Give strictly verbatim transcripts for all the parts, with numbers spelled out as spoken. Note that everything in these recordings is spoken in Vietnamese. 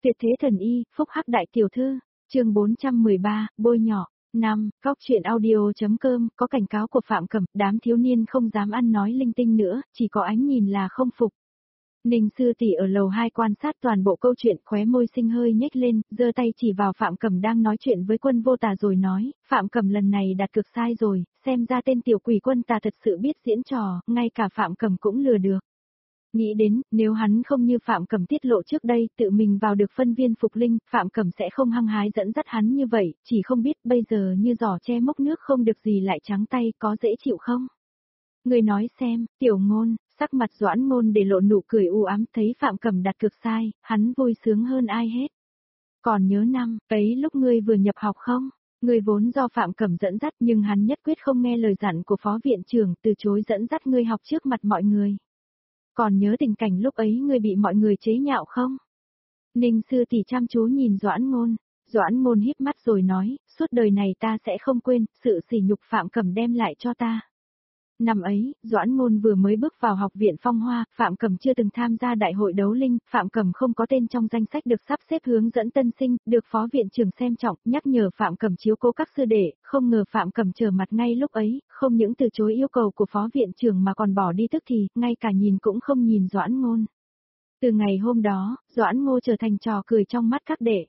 Tuyệt thế thần y, phúc hắc đại tiểu thư, chương bốn trăm mười ba, bôi nhỏ. năm. Góc truyện audio.com có cảnh cáo của Phạm Cẩm, đám thiếu niên không dám ăn nói linh tinh nữa, chỉ có ánh nhìn là không phục. Ninh sư tỷ ở lầu hai quan sát toàn bộ câu chuyện, khóe môi xinh hơi nhếch lên, giơ tay chỉ vào Phạm Cẩm đang nói chuyện với Quân Vô Tà rồi nói, Phạm Cẩm lần này đặt cược sai rồi, xem ra tên tiểu quỷ Quân Tà thật sự biết diễn trò, ngay cả Phạm Cẩm cũng lừa được. Nghĩ đến, nếu hắn không như Phạm Cẩm tiết lộ trước đây, tự mình vào được phân viên phục linh, Phạm Cẩm sẽ không hăng hái dẫn dắt hắn như vậy, chỉ không biết bây giờ như giỏ che mốc nước không được gì lại trắng tay, có dễ chịu không? Người nói xem, tiểu ngôn, sắc mặt Doãn Ngôn để lộ nụ cười u ám, thấy Phạm Cẩm đặt cược sai, hắn vui sướng hơn ai hết. Còn nhớ năm, ấy lúc ngươi vừa nhập học không? Ngươi vốn do Phạm Cẩm dẫn dắt nhưng hắn nhất quyết không nghe lời dặn của phó viện trưởng, từ chối dẫn dắt ngươi học trước mặt mọi người. Còn nhớ tình cảnh lúc ấy ngươi bị mọi người chế nhạo không? Ninh sư tỷ chăm chú nhìn Doãn Ngôn, Doãn Ngôn híp mắt rồi nói, suốt đời này ta sẽ không quên, sự sỉ nhục Phạm Cẩm đem lại cho ta. Năm ấy, Doãn Ngôn vừa mới bước vào học viện Phong Hoa, Phạm Cẩm chưa từng tham gia đại hội đấu linh, Phạm Cẩm không có tên trong danh sách được sắp xếp hướng dẫn tân sinh, được phó viện trưởng xem trọng, nhắc nhở Phạm Cẩm chiếu cố các sư đệ, không ngờ Phạm Cẩm trở mặt ngay lúc ấy, không những từ chối yêu cầu của phó viện trưởng mà còn bỏ đi tức thì, ngay cả nhìn cũng không nhìn Doãn Ngôn. Từ ngày hôm đó, Doãn Ngô trở thành trò cười trong mắt các đệ.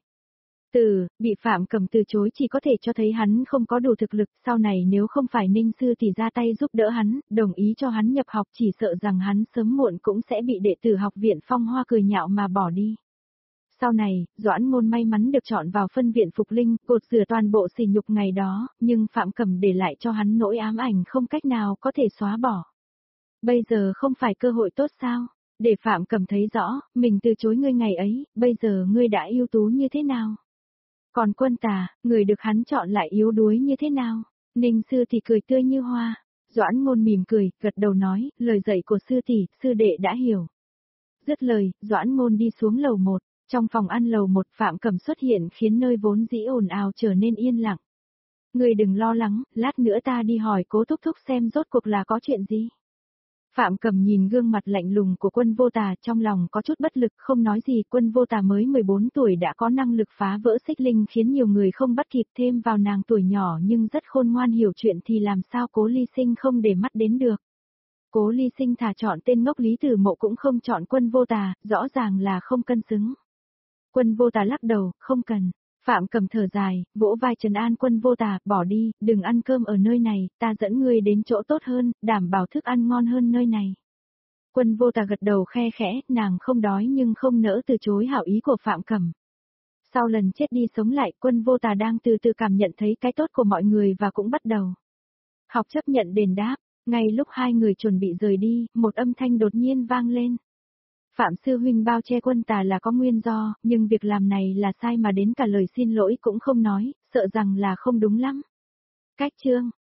Từ, bị Phạm Cẩm từ chối chỉ có thể cho thấy hắn không có đủ thực lực, sau này nếu không phải Ninh sư tỷ ra tay giúp đỡ hắn, đồng ý cho hắn nhập học chỉ sợ rằng hắn sớm muộn cũng sẽ bị đệ tử học viện Phong Hoa cười nhạo mà bỏ đi. Sau này, Doãn Ngôn may mắn được chọn vào phân viện Phục Linh, cột rửa toàn bộ sỉ nhục ngày đó, nhưng Phạm Cẩm để lại cho hắn nỗi ám ảnh không cách nào có thể xóa bỏ. Bây giờ không phải cơ hội tốt sao? Để Phạm Cẩm thấy rõ, mình từ chối ngươi ngày ấy, bây giờ ngươi đã ưu tú như thế nào? Còn Quân Tà, người được hắn chọn lại yếu đuối như thế nào? Ninh sư tỷ cười tươi như hoa. Doãn Ngôn mỉm cười, gật đầu nói, lời dạy của sư tỷ, sư đệ đã hiểu. Dứt lời, Doãn Ngôn đi xuống lầu một. Trong phòng ăn lầu một, Phạm Cẩm xuất hiện khiến nơi vốn dĩ ồn ào trở nên yên lặng. Người đừng lo lắng, lát nữa ta đi hỏi Cố Thúc Thúc xem rốt cuộc là có chuyện gì. Phạm Cẩm nhìn gương mặt lạnh lùng của Quân Vô Tà, trong lòng có chút bất lực, không nói gì. Quân Vô Tà mới mười bốn tuổi đã có năng lực phá vỡ xích linh khiến nhiều người không bắt kịp, thêm vào nàng tuổi nhỏ nhưng rất khôn ngoan hiểu chuyện thì làm sao Cố Ly Sinh không để mắt đến được. Cố Ly Sinh thà chọn tên ngốc Lý Tử Mộ cũng không chọn Quân Vô Tà, rõ ràng là không cân xứng. Quân Vô Tà lắc đầu, không cần. Phạm Cẩm thở dài, vỗ vai trấn an Quân Vô Tà, bỏ đi, đừng ăn cơm ở nơi này, ta dẫn ngươi đến chỗ tốt hơn, đảm bảo thức ăn ngon hơn nơi này. Quân Vô Tà gật đầu khe khẽ, nàng không đói nhưng không nỡ từ chối hảo ý của Phạm Cẩm. Sau lần chết đi sống lại, Quân Vô Tà đang từ từ cảm nhận thấy cái tốt của mọi người và cũng bắt đầu học chấp nhận đền đáp. Ngay lúc hai người chuẩn bị rời đi, một âm thanh đột nhiên vang lên. Phạm sư huynh bao che Quân Tà là có nguyên do, nhưng việc làm này là sai mà đến cả lời xin lỗi cũng không nói, sợ rằng là không đúng lắm. Cách chương,